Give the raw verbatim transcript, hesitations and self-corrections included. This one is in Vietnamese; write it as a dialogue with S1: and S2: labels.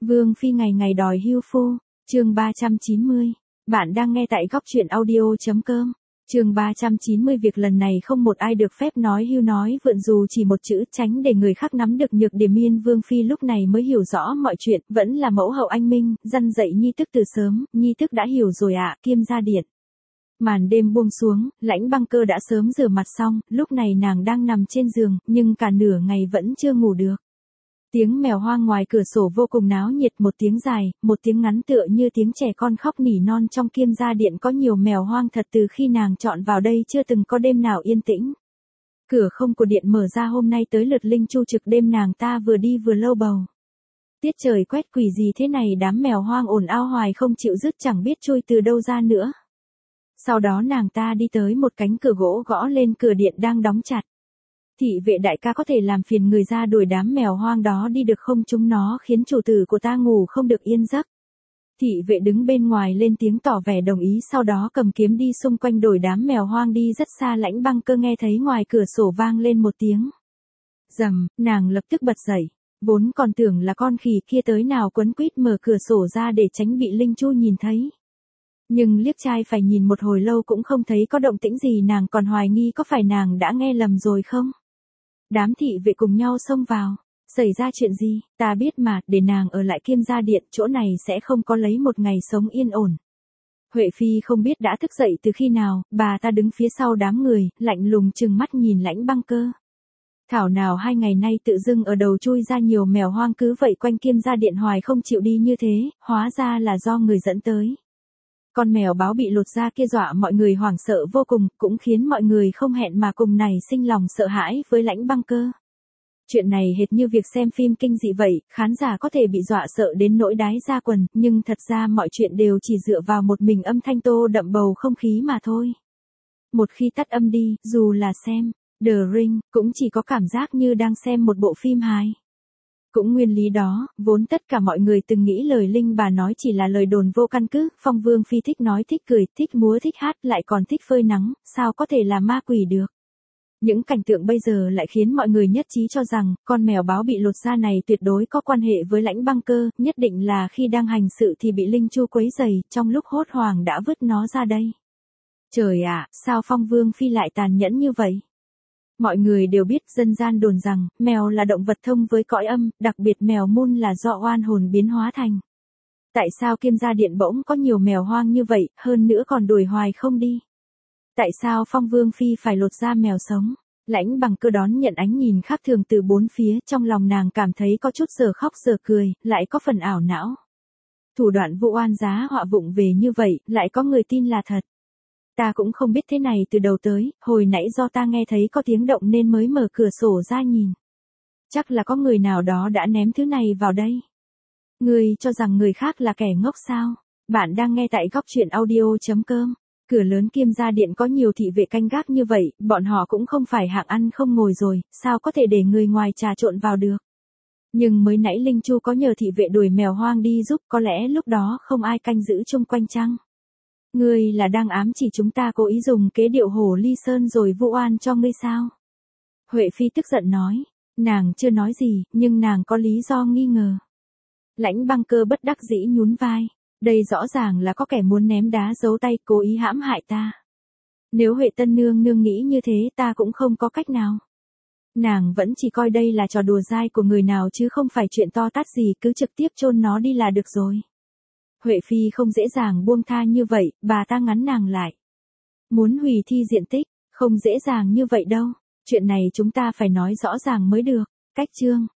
S1: Vương Phi ngày ngày đòi hưu phu, chương ba trăm chín mươi. Bạn đang nghe tại góc truyện audio.com. Chương ba trăm chín mươi. Việc lần này không một ai được phép nói hưu nói vượn dù chỉ một chữ, tránh để người khác nắm được nhược điểm. Yên Vương Phi lúc này mới hiểu rõ mọi chuyện, vẫn là mẫu hậu anh minh, răn dạy nhi tức từ sớm. Nhi tức đã hiểu rồi ạ. Kiêm gia điện. Màn đêm buông xuống, Lãnh Băng Cơ đã sớm rửa mặt xong, lúc này nàng đang nằm trên giường, nhưng cả nửa ngày vẫn chưa ngủ được. Tiếng mèo hoang ngoài cửa sổ vô cùng náo nhiệt, một tiếng dài, một tiếng ngắn tựa như tiếng trẻ con khóc nỉ non. Trong Kiêm gia điện có nhiều mèo hoang thật, từ khi nàng chọn vào đây chưa từng có đêm nào yên tĩnh. Cửa không của điện mở ra, hôm nay tới lượt Linh Chu trực đêm, nàng ta vừa đi vừa lâu bầu. Tiết trời quét quỷ gì thế này, đám mèo hoang ồn ào hoài không chịu dứt, chẳng biết chui từ đâu ra nữa. Sau đó nàng ta đi tới một cánh cửa gỗ, gõ lên cửa điện đang đóng chặt. Thị vệ đại ca, có thể làm phiền người ra đuổi đám mèo hoang đó đi được không, chúng nó khiến chủ tử của ta ngủ không được yên giấc. Thị vệ đứng bên ngoài lên tiếng tỏ vẻ đồng ý, sau đó cầm kiếm đi xung quanh đuổi đám mèo hoang đi rất xa. Lãnh Băng Cơ nghe thấy ngoài cửa sổ vang lên một tiếng rầm, nàng lập tức bật dậy, vốn còn tưởng là con khỉ kia tới nào quấn quýt mở cửa sổ ra để tránh bị Linh Chu nhìn thấy. Nhưng liếc trai phải nhìn một hồi lâu cũng không thấy có động tĩnh gì, nàng còn hoài nghi có phải nàng đã nghe lầm rồi không. Đám thị vệ cùng nhau xông vào. Xảy ra chuyện gì, ta biết mà, để nàng ở lại Kiêm gia điện, chỗ này sẽ không có lấy một ngày sống yên ổn. Huệ Phi không biết đã thức dậy từ khi nào, bà ta đứng phía sau đám người, lạnh lùng trừng mắt nhìn Lãnh Băng Cơ. Thảo nào hai ngày nay tự dưng ở đầu chui ra nhiều mèo hoang cứ vậy quanh Kiêm gia điện hoài không chịu đi như thế, hóa ra là do người dẫn tới. Con mèo báo bị lột da kia dọa mọi người hoảng sợ vô cùng, cũng khiến mọi người không hẹn mà cùng nảy sinh lòng sợ hãi với Lãnh Băng Cơ. Chuyện này hệt như việc xem phim kinh dị vậy, khán giả có thể bị dọa sợ đến nỗi đái ra quần, nhưng thật ra mọi chuyện đều chỉ dựa vào một mình âm thanh tô đậm bầu không khí mà thôi. Một khi tắt âm đi, dù là xem The Ring, cũng chỉ có cảm giác như đang xem một bộ phim hài. Cũng nguyên lý đó, vốn tất cả mọi người từng nghĩ lời Linh bà nói chỉ là lời đồn vô căn cứ. Phong Vương Phi thích nói, thích cười, thích múa, thích hát, lại còn thích phơi nắng, sao có thể là ma quỷ được. Những cảnh tượng bây giờ lại khiến mọi người nhất trí cho rằng, con mèo báo bị lột da này tuyệt đối có quan hệ với Lãnh Băng Cơ, nhất định là khi đang hành sự thì bị Linh Chu quấy rầy, trong lúc hốt hoảng đã vứt nó ra đây. Trời ạ, sao Phong Vương Phi lại tàn nhẫn như vậy? Mọi người đều biết, dân gian đồn rằng, mèo là động vật thông với cõi âm, đặc biệt mèo mun là do oan hồn biến hóa thành. Tại sao Kiêm gia điện bỗng có nhiều mèo hoang như vậy, hơn nữa còn đuổi hoài không đi? Tại sao Phong Vương Phi phải lột da mèo sống? Lãnh Băng Cơ đón nhận ánh nhìn khác thường từ bốn phía, trong lòng nàng cảm thấy có chút giờ khóc giờ cười, lại có phần ảo não. Thủ đoạn vụ oan giá họa vụng về như vậy, lại có người tin là thật. Ta cũng không biết thế này từ đầu tới, hồi nãy do ta nghe thấy có tiếng động nên mới mở cửa sổ ra nhìn. Chắc là có người nào đó đã ném thứ này vào đây. Ngươi cho rằng người khác là kẻ ngốc sao? Bạn đang nghe tại góc truyện audio.com. Cửa lớn Kiêm gia điện có nhiều thị vệ canh gác như vậy, bọn họ cũng không phải hạng ăn không ngồi rồi, sao có thể để người ngoài trà trộn vào được. Nhưng mới nãy Linh Chu có nhờ thị vệ đuổi mèo hoang đi giúp, có lẽ lúc đó không ai canh giữ chung quanh chăng? Ngươi là đang ám chỉ chúng ta cố ý dùng kế điệu hổ ly sơn rồi vu oan cho ngươi sao? Huệ Phi tức giận nói, nàng chưa nói gì, nhưng nàng có lý do nghi ngờ. Lãnh Băng Cơ bất đắc dĩ nhún vai. Đây rõ ràng là có kẻ muốn ném đá giấu tay, cố ý hãm hại ta. Nếu Huệ Tân Nương nương nghĩ như thế, ta cũng không có cách nào. Nàng vẫn chỉ coi đây là trò đùa dai của người nào chứ không phải chuyện to tát gì, cứ trực tiếp chôn nó đi là được rồi. Huệ Phi không dễ dàng buông tha như vậy, bà ta ngắn nàng lại. Muốn hủy thi diện tích, không dễ dàng như vậy đâu. Chuyện này chúng ta phải nói rõ ràng mới được. Cách chương.